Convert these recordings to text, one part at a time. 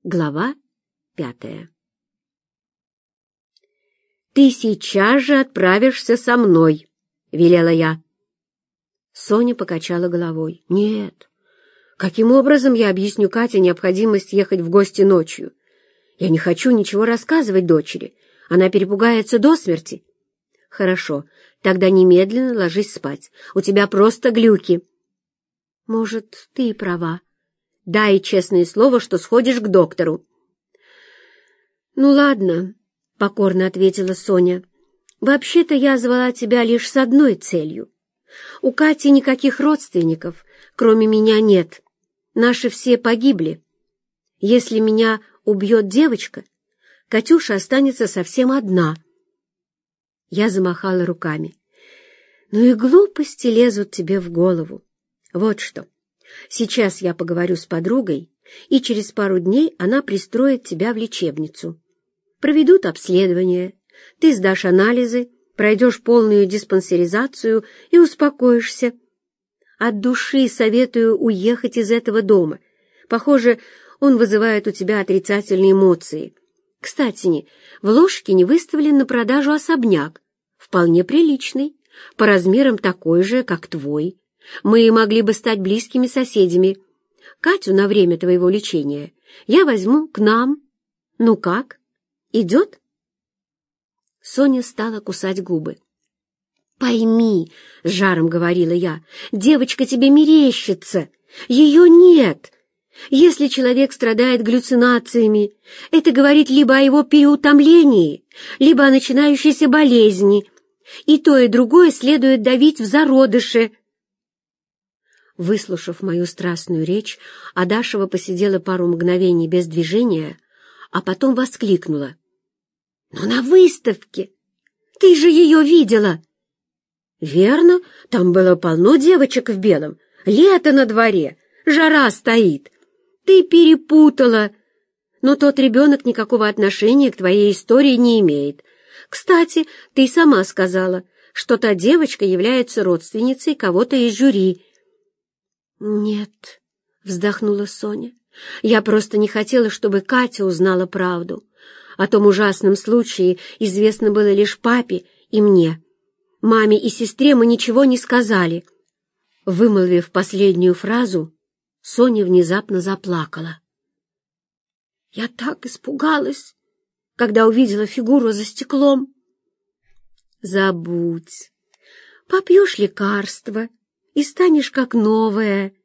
Глава 5. «Ты сейчас же отправишься со мной», — велела я. Соня покачала головой. «Нет. Каким образом я объясню Кате необходимость ехать в гости ночью? Я не хочу ничего рассказывать дочери. Она перепугается до смерти». «Хорошо, тогда немедленно ложись спать. У тебя просто глюки». «Может, ты и права. Дай честное слово, что сходишь к доктору». «Ну ладно», — покорно ответила Соня. «Вообще-то я звала тебя лишь с одной целью. У Кати никаких родственников, кроме меня, нет. Наши все погибли. Если меня убьет девочка, Катюша останется совсем одна». Я замахала руками. «Ну и глупости лезут тебе в голову. Вот что. Сейчас я поговорю с подругой, и через пару дней она пристроит тебя в лечебницу. Проведут обследование, ты сдашь анализы, пройдешь полную диспансеризацию и успокоишься. От души советую уехать из этого дома. Похоже, он вызывает у тебя отрицательные эмоции. Кстати, в Ложкине выставлен на продажу особняк, вполне приличный, по размерам такой же, как твой. Мы могли бы стать близкими соседями. Катю на время твоего лечения я возьму к нам. Ну как, идет?» Соня стала кусать губы. «Пойми, — с жаром говорила я, — девочка тебе мерещится. Ее нет. Если человек страдает галлюцинациями, это говорит либо о его переутомлении, либо о начинающейся болезни. И то, и другое следует давить в зародыше». Выслушав мою страстную речь, Адашева посидела пару мгновений без движения, а потом воскликнула. «Но на выставке! Ты же ее видела!» «Верно, там было полно девочек в белом. Лето на дворе, жара стоит. Ты перепутала. Но тот ребенок никакого отношения к твоей истории не имеет. Кстати, ты сама сказала, что та девочка является родственницей кого-то из жюри». «Нет», — вздохнула Соня, — «я просто не хотела, чтобы Катя узнала правду. О том ужасном случае известно было лишь папе и мне. Маме и сестре мы ничего не сказали». Вымолвив последнюю фразу, Соня внезапно заплакала. «Я так испугалась, когда увидела фигуру за стеклом». «Забудь. Попьешь лекарство и станешь как новая».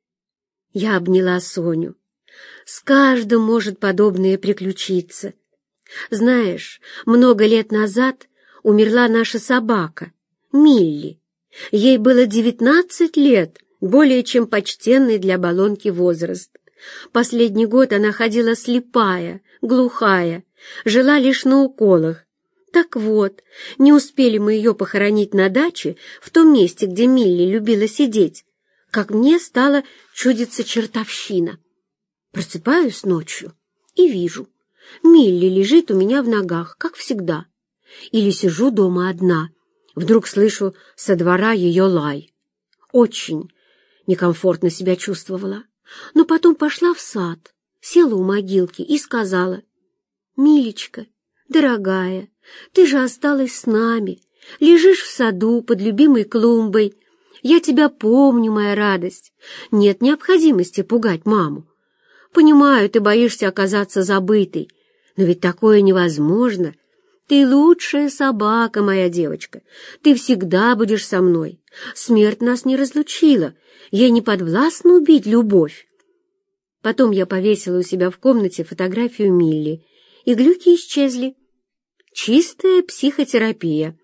Я обняла Соню. «С каждым может подобное приключиться. Знаешь, много лет назад умерла наша собака, Милли. Ей было 19 лет, более чем почтенный для Болонки возраст. Последний год она ходила слепая, глухая, жила лишь на уколах. Так вот, не успели мы ее похоронить на даче, в том месте, где Милли любила сидеть, как мне стала чудиться чертовщина. Просыпаюсь ночью и вижу, Милли лежит у меня в ногах, как всегда. Или сижу дома одна, вдруг слышу со двора ее лай. Очень некомфортно себя чувствовала, но потом пошла в сад, села у могилки и сказала: «Милечка, дорогая, ты же осталась с нами, лежишь в саду под любимой клумбой. Я тебя помню, моя радость. Нет необходимости пугать маму. Понимаю, ты боишься оказаться забытой, но ведь такое невозможно. Ты лучшая собака, моя девочка. Ты всегда будешь со мной. Смерть нас не разлучила. Ей не подвластно убить любовь». Потом я повесила у себя в комнате фотографию Милли, и глюки исчезли. Чистая психотерапия.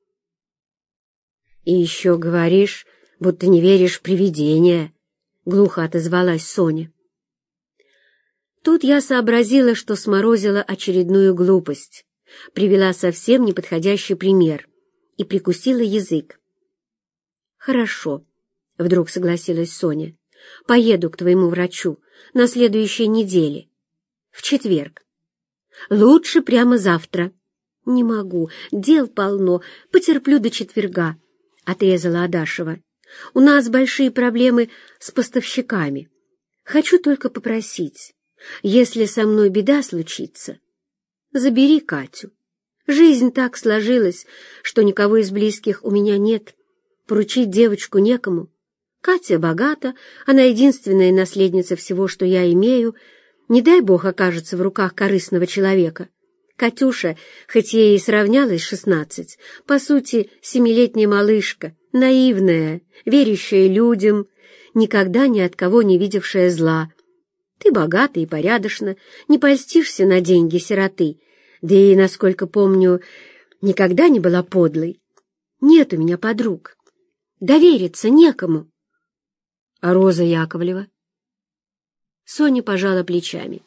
«И еще говоришь, будто не веришь в привидения», — глухо отозвалась Соня. Тут я сообразила, что сморозила очередную глупость, привела совсем неподходящий пример и прикусила язык. «Хорошо», — вдруг согласилась Соня, — «поеду к твоему врачу на следующей неделе, в четверг. Лучше прямо завтра». «Не могу, дел полно, потерплю до четверга», — отрезала Адашева. «У нас большие проблемы с поставщиками. Хочу только попросить, Если со мной беда случится, забери Катю. Жизнь так сложилась, что никого из близких у меня нет. Поручить девочку некому. Катя богата, она единственная наследница всего, что я имею. Не дай бог окажется в руках корыстного человека. Катюша, хоть ей и сравнялась 16, по сути, 7-летняя малышка, наивная, верящая людям, никогда ни от кого не видевшая зла. Ты богата и порядочна, не польстишься на деньги сироты, да и, насколько помню, никогда не была подлой. Нет у меня подруг. Довериться некому. А Роза Яковлева? Соня пожала плечами.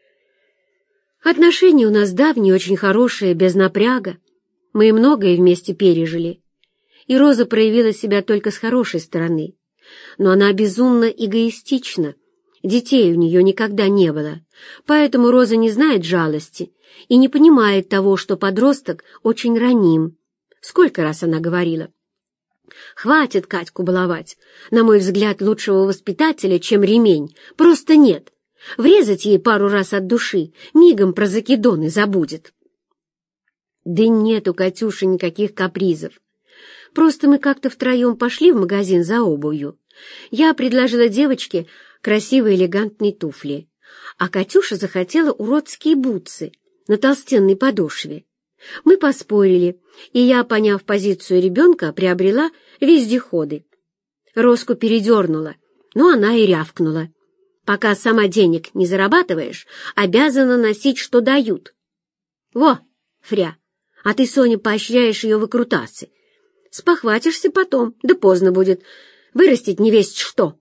Отношения у нас давние, очень хорошие, без напряга. Мы многое вместе пережили. И Роза проявила себя только с хорошей стороны. Но она безумно эгоистична. Детей у нее никогда не было. Поэтому Роза не знает жалости и не понимает того, что подросток очень раним. Сколько раз она говорила: «Хватит Катьку баловать. На мой взгляд, лучшего воспитателя, чем ремень, просто нет. Врезать ей пару раз от души, мигом про закидоны забудет». Да нет у Катюши никаких капризов. Просто мы как-то втроем пошли в магазин за обувью. Я предложила девочке красивые элегантные туфли, а Катюша захотела уродские бутсы на толстенной подошве. Мы поспорили, и я, поняв позицию ребенка, приобрела вездеходы. Роску передернула, но она и рявкнула: «Пока сама денег не зарабатываешь, обязана носить, что дают». «Во, Фря, а ты, Соня, поощряешь ее выкрутасы. Спохватишься потом, да поздно будет. Вырастить невесть что».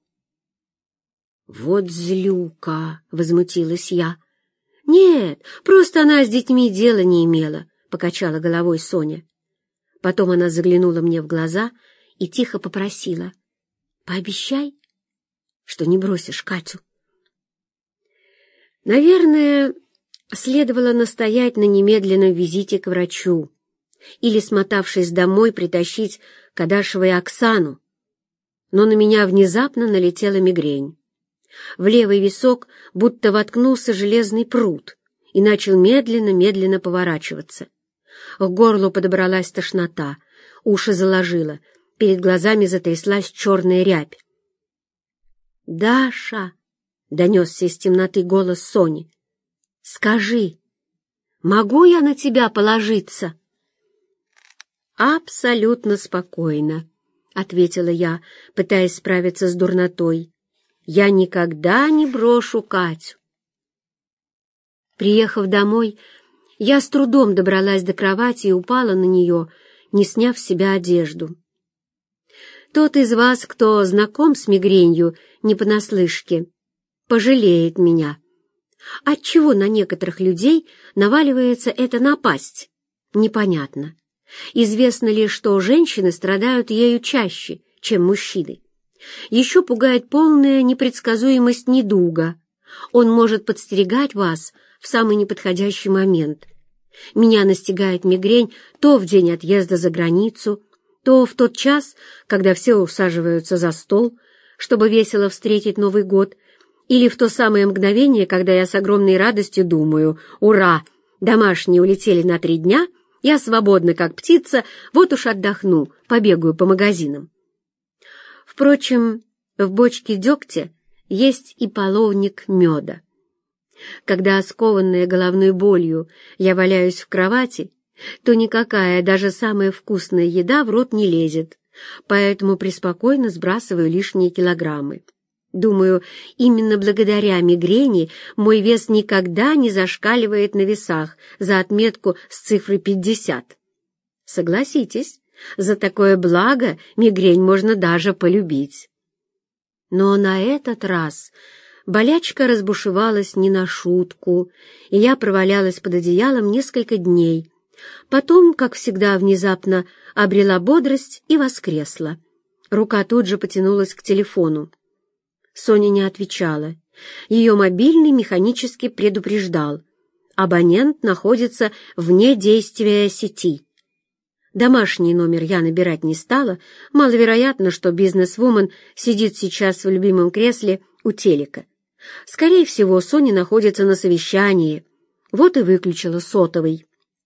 «Вот злюка!» — возмутилась я. «Нет, просто она с детьми дела не имела», — покачала головой Соня. Потом она заглянула мне в глаза и тихо попросила: «Пообещай, что не бросишь Катю». Наверное, следовало настоять на немедленном визите к врачу или, смотавшись домой, притащить Кадашева и Оксану. Но на меня внезапно налетела мигрень. В левый висок будто воткнулся железный прут и начал медленно-медленно поворачиваться. К горлу подобралась тошнота, уши заложило, перед глазами затряслась черная рябь. «Даша!» — донесся из темноты голос Сони. «Скажи, могу я на тебя положиться?» «Абсолютно спокойно», — ответила я, пытаясь справиться с дурнотой. «Я никогда не брошу Катю». Приехав домой, я с трудом добралась до кровати и упала на нее, не сняв с себя одежду. Тот из вас, кто знаком с мигренью не понаслышке, пожалеет меня. Отчего на некоторых людей наваливается эта напасть? Непонятно. Известно лишь, что женщины страдают ею чаще, чем мужчины. Еще пугает полная непредсказуемость недуга. Он может подстерегать вас в самый неподходящий момент. Меня настигает мигрень то в день отъезда за границу, то в тот час, когда все усаживаются за стол, чтобы весело встретить Новый год, или в то самое мгновение, когда я с огромной радостью думаю: «Ура! Домашние улетели на 3 дня, я свободна, как птица, вот уж отдохну, побегаю по магазинам». Впрочем, в бочке дегтя есть и половник меда. Когда, скованная головной болью, я валяюсь в кровати, то никакая, даже самая вкусная еда в рот не лезет, поэтому преспокойно сбрасываю лишние килограммы. Думаю, именно благодаря мигрени мой вес никогда не зашкаливает на весах за отметку с цифрой 50. Согласитесь, за такое благо мигрень можно даже полюбить. Но на этот раз болячка разбушевалась не на шутку, и я провалялась под одеялом несколько дней. Потом, как всегда, внезапно обрела бодрость и воскресла. Рука тут же потянулась к телефону. Соня не отвечала. Ее мобильный механически предупреждал: абонент находится вне действия сети. Домашний номер я набирать не стала, маловероятно, что бизнес-вумен сидит сейчас в любимом кресле у телека. Скорее всего, Соня находится на совещании. Вот и выключила сотовый.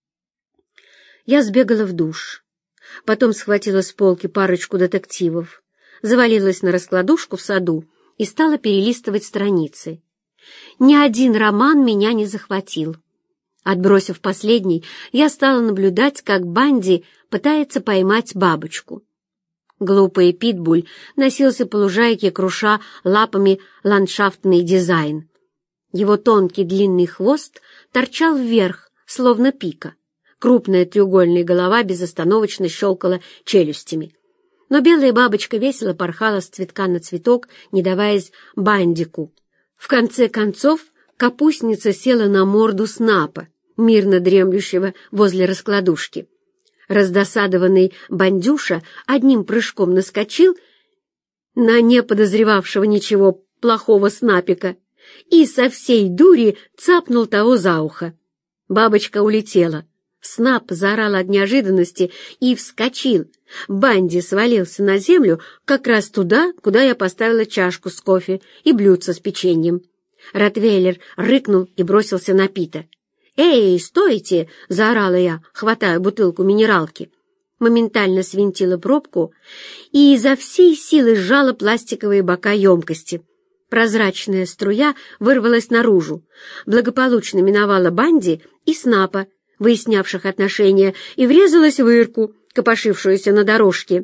Я сбегала в душ. Потом схватила с полки парочку детективов, завалилась на раскладушку в саду и стала перелистывать страницы. Ни один роман меня не захватил. Отбросив последний, я стала наблюдать, как Банди пытается поймать бабочку. Глупый питбуль носился по лужайке, круша лапами ландшафтный дизайн. Его тонкий длинный хвост торчал вверх, словно пика. Крупная треугольная голова безостановочно щелкала челюстями. Но белая бабочка весело порхала с цветка на цветок, не даваясь Бандику. В конце концов, капустница села на морду Снапа, мирно дремлющего возле раскладушки. Раздосадованный Бандюша одним прыжком наскочил на не подозревавшего ничего плохого Снапика и со всей дури цапнул того за ухо. Бабочка улетела. Снап заорал от неожиданности и вскочил. Банди свалился на землю как раз туда, куда я поставила чашку с кофе и блюдце с печеньем. Ротвейлер рыкнул и бросился на Пита. «Эй, стойте!» — заорала я, хватая бутылку минералки. Моментально свинтила пробку и изо всей силы сжала пластиковые бока емкости. Прозрачная струя вырвалась наружу, благополучно миновала Банди и Снапа, выяснявших отношения, и врезалась в Ирку, копошившуюся на дорожке.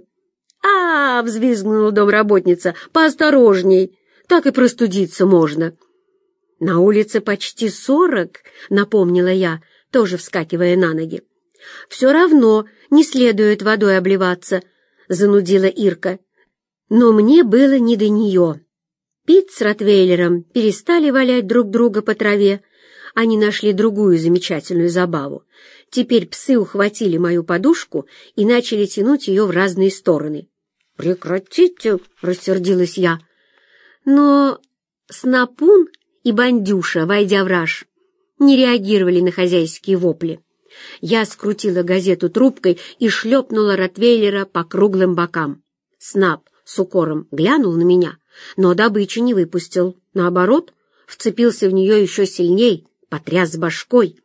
Взвизгнула домработница. «Поосторожней! Так и простудиться можно!» «На улице почти 40, — напомнила я, тоже вскакивая на ноги. «Все равно не следует водой обливаться», — занудила Ирка. Но мне было не до нее. Пит с Ротвейлером перестали валять друг друга по траве. Они нашли другую замечательную забаву. Теперь псы ухватили мою подушку и начали тянуть ее в разные стороны. «Прекратите!» — рассердилась я. Но Снапун и Бандюша, войдя в раж, не реагировали на хозяйские вопли. Я скрутила газету трубкой и шлепнула Ротвейлера по круглым бокам. Снап с укором глянул на меня, но добычу не выпустил. Наоборот, вцепился в нее еще сильней, потряс башкой.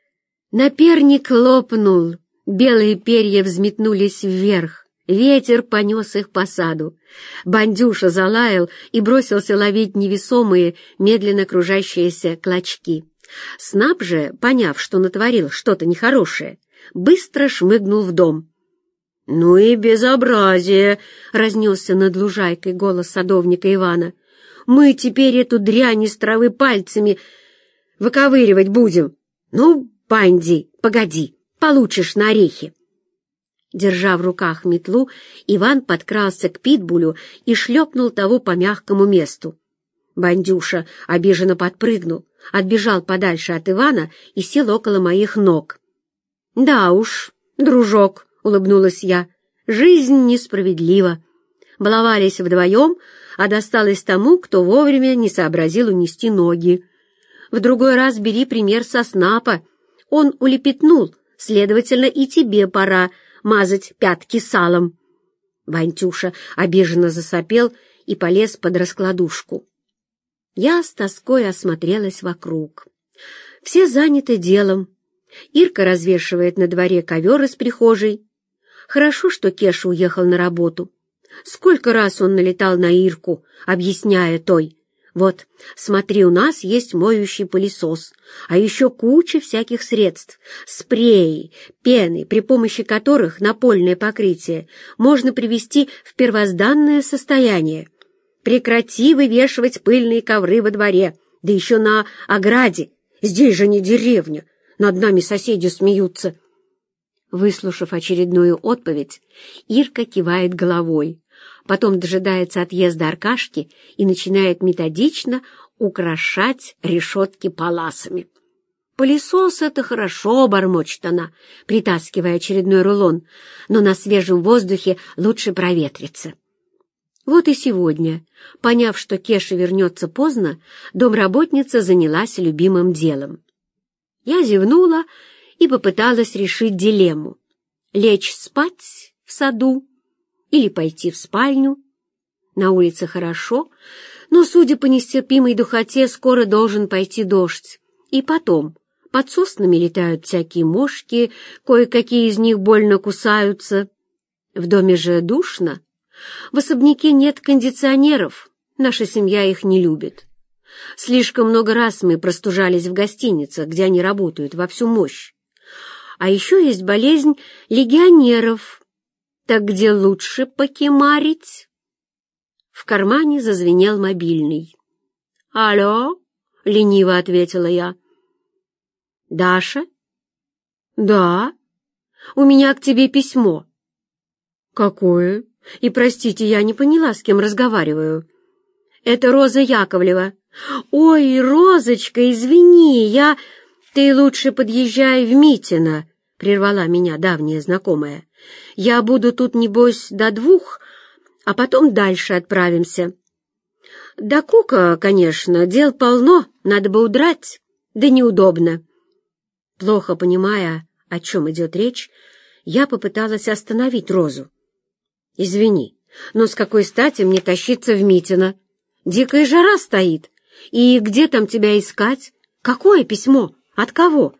Наперник лопнул, белые перья взметнулись вверх, ветер понес их по саду. Бандюша залаял и бросился ловить невесомые, медленно кружащиеся клочки. Снап же, поняв, что натворил что-то нехорошее, быстро шмыгнул в дом. «Ну и безобразие!» — разнесся над лужайкой голос садовника Ивана. «Мы теперь эту дрянь из травы пальцами выковыривать будем. Ну, Банди, погоди, получишь на орехи!» Держа в руках метлу, Иван подкрался к питбулю и шлепнул того по мягкому месту. Бандюша обиженно подпрыгнул, отбежал подальше от Ивана и сел около моих ног. «Да уж, дружок», — улыбнулась я, — «жизнь несправедлива. Баловались вдвоем, а досталось тому, кто вовремя не сообразил унести ноги. В другой раз бери пример со Снапа. Он улепетнул, следовательно, и тебе пора мазать пятки салом». Бантюша обиженно засопел и полез под раскладушку. Я с тоской осмотрелась вокруг. Все заняты делом. Ирка развешивает на дворе ковер из прихожей. Хорошо, что Кеша уехал на работу. Сколько раз он налетал на Ирку, объясняя той: «Вот, смотри, у нас есть моющий пылесос, а еще куча всяких средств, спреи, пены, при помощи которых напольное покрытие можно привести в первозданное состояние. Прекрати вывешивать пыльные ковры во дворе, да еще на ограде. Здесь же не деревня, над нами соседи смеются». Выслушав очередную отповедь, Ирка кивает головой, потом дожидается отъезда Аркашки и начинает методично украшать решетки паласами. «Пылесос — это хорошо», — бормочет она, притаскивая очередной рулон, «но на свежем воздухе лучше проветриться». Вот и сегодня, поняв, что Кеша вернется поздно, домработница занялась любимым делом. Я зевнула и попыталась решить дилемму: лечь спать в саду или пойти в спальню. На улице хорошо, Но, судя по нестерпимой духоте, скоро должен пойти дождь. И потом, под соснами летают всякие мошки, кое-какие из них больно кусаются. В доме же душно. В особняке нет кондиционеров, наша семья их не любит. Слишком много раз мы простужались в гостиницах, где они работают во всю мощь. А еще есть болезнь легионеров. Так где лучше покемарить? В кармане зазвенел мобильный. «Алло?» — лениво ответила я. «Даша?» «Да. У меня к тебе письмо». «Какое? И, простите, я не поняла, с кем разговариваю». «Это Роза Яковлева». «Ой, Розочка, извини, я...» «Ты лучше подъезжай в Митино», — прервала меня давняя знакомая. «Я буду тут, небось, до 2, а потом дальше отправимся». «До Кука, конечно, дел полно, надо бы удрать, да неудобно». Плохо понимая, о чем идет речь, я попыталась остановить Розу. «Извини, но с какой стати мне тащиться в Митино? Дикая жара стоит. И где там тебя искать? Какое письмо? От кого?»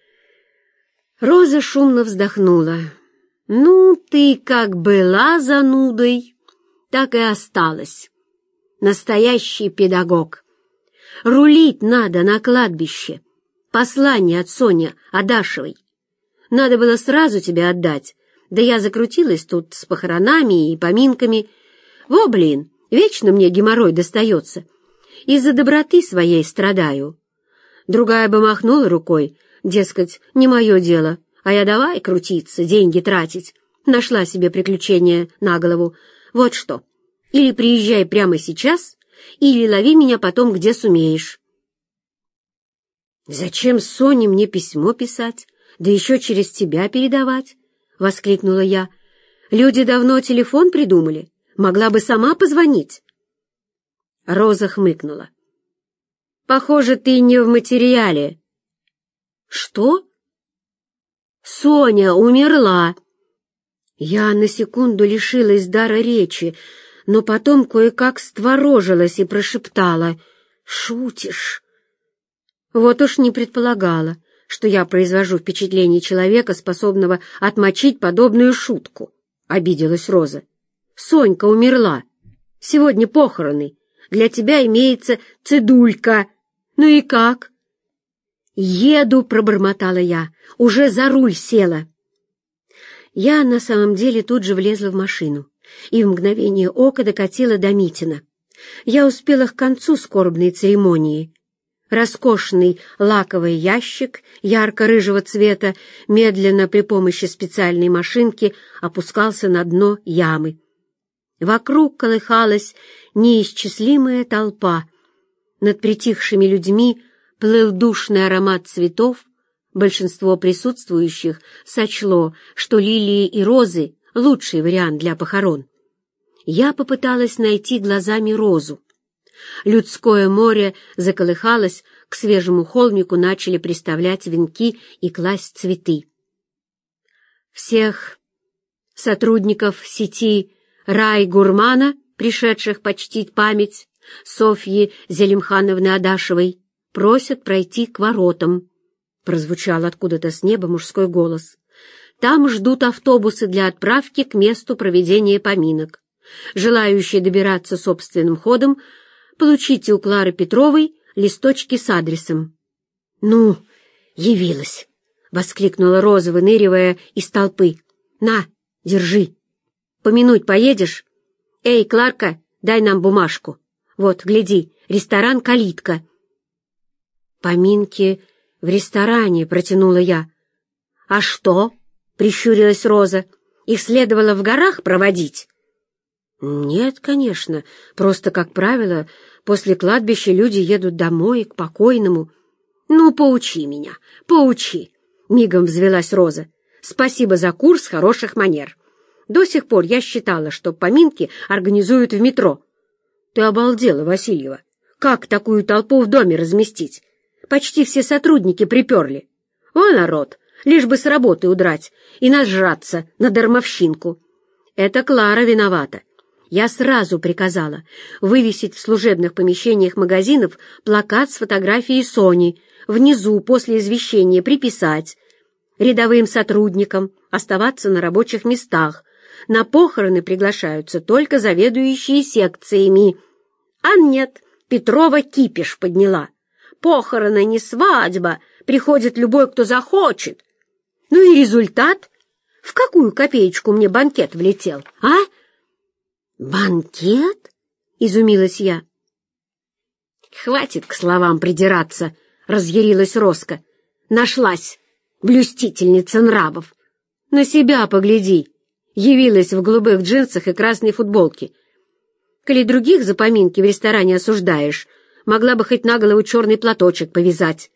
Роза шумно вздохнула. «Ну, ты как была занудой, так и осталась. Настоящий педагог. Рулить надо на кладбище. Послание от Сони Адашевой. Надо было сразу тебе отдать, да я закрутилась тут с похоронами и поминками. Во, блин, вечно мне геморрой достается. Из-за доброты своей страдаю». Другая бы махнула рукой, дескать, не мое дело, а я давай крутиться, деньги тратить. Нашла себе приключения на голову. Вот что, или приезжай прямо сейчас, или лови меня потом, где сумеешь. «Зачем Соне мне письмо писать, да еще через тебя передавать?» — воскликнула я. «Люди давно телефон придумали, могла бы сама позвонить». Роза хмыкнула. «Похоже, ты не в материале». «Что?» «Соня умерла». Я на секунду лишилась дара речи, но потом кое-как створожилась и прошептала: «Шутишь?» Вот уж не предполагала, что я произвожу впечатление человека, способного отмочить подобную шутку. Обиделась Роза. «Сонька умерла. Сегодня похороны. Для тебя имеется цедулька. Ну и как?» «Еду», — пробормотала я, — «уже за руль села». Я на самом деле тут же влезла в машину и в мгновение ока докатила до Митина. Я успела к концу скорбной церемонии. Роскошный лаковый ящик ярко-рыжего цвета медленно при помощи специальной машинки опускался на дно ямы. Вокруг колыхалась неисчислимая толпа. Над притихшими людьми плыл душный аромат цветов. Большинство присутствующих сочло, что лилии и розы — лучший вариант для похорон. Я попыталась найти глазами Розу. Людское море заколыхалось, к свежему холмику начали приставлять венки и класть цветы. Всех сотрудников сети «Рай-Гурмана», пришедших почтить память Софьи Зелимхановны Адашевой, просят пройти к воротам. Прозвучал откуда-то с неба мужской голос. «Там ждут автобусы для отправки к месту проведения поминок. Желающие добираться собственным ходом, получите у Клары Петровой листочки с адресом». «Ну, явилась!» — воскликнула Роза, выныривая из толпы. «На, держи. Помянуть поедешь? Эй, Кларка, дай нам бумажку. Вот, гляди, ресторан «Калитка». «Поминки в ресторане», — протянула я. «А что?» — прищурилась Роза. «Их следовало в горах проводить?» «Нет, конечно. Просто, как правило, после кладбища люди едут домой, к покойному». «Ну, поучи меня, поучи!» — мигом взвелась Роза. «Спасибо за курс хороших манер. До сих пор я считала, что поминки организуют в метро». «Ты обалдела, Васильева! Как такую толпу в доме разместить? Почти все сотрудники приперли. О, народ, лишь бы с работы удрать и нажраться на дармовщинку. Это Клара виновата. Я сразу приказала вывесить в служебных помещениях магазинов плакат с фотографией Сони, внизу после извещения приписать: рядовым сотрудникам оставаться на рабочих местах, на похороны приглашаются только заведующие секциями. А нет, Петрова кипиш подняла. Похороны не свадьба, приходит любой, кто захочет. Ну и результат? В какую копеечку мне банкет влетел, а? «Банкет?» — изумилась я. «Хватит к словам придираться», — разъярилась Роско. «Нашлась блюстительница нравов. На себя погляди!» Явилась в голубых джинсах и красной футболке. Коли других за поминки в ресторане осуждаешь, могла бы хоть на голову черный платочек повязать.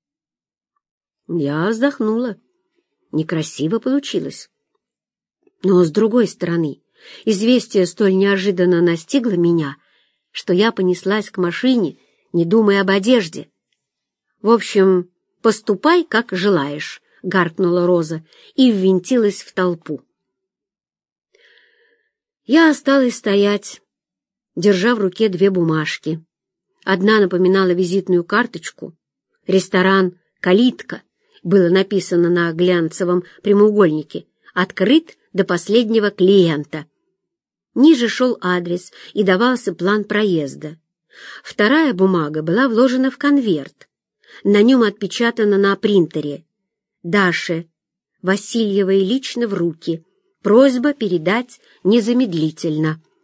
Я вздохнула. Некрасиво получилось. Но, с другой стороны, известие столь неожиданно настигло меня, что я понеслась к машине, не думая об одежде. «В общем, поступай, как желаешь», — гаркнула Роза и ввинтилась в толпу. Я осталась стоять, держа в руке две бумажки. Одна напоминала визитную карточку. Ресторан «Калитка» было написано на глянцевом прямоугольнике. Открыт до последнего клиента. Ниже шел адрес и давался план проезда. Вторая бумага была вложена в конверт. На нем отпечатано на принтере: «Даше Васильевой лично в руки. Просьба передать незамедлительно».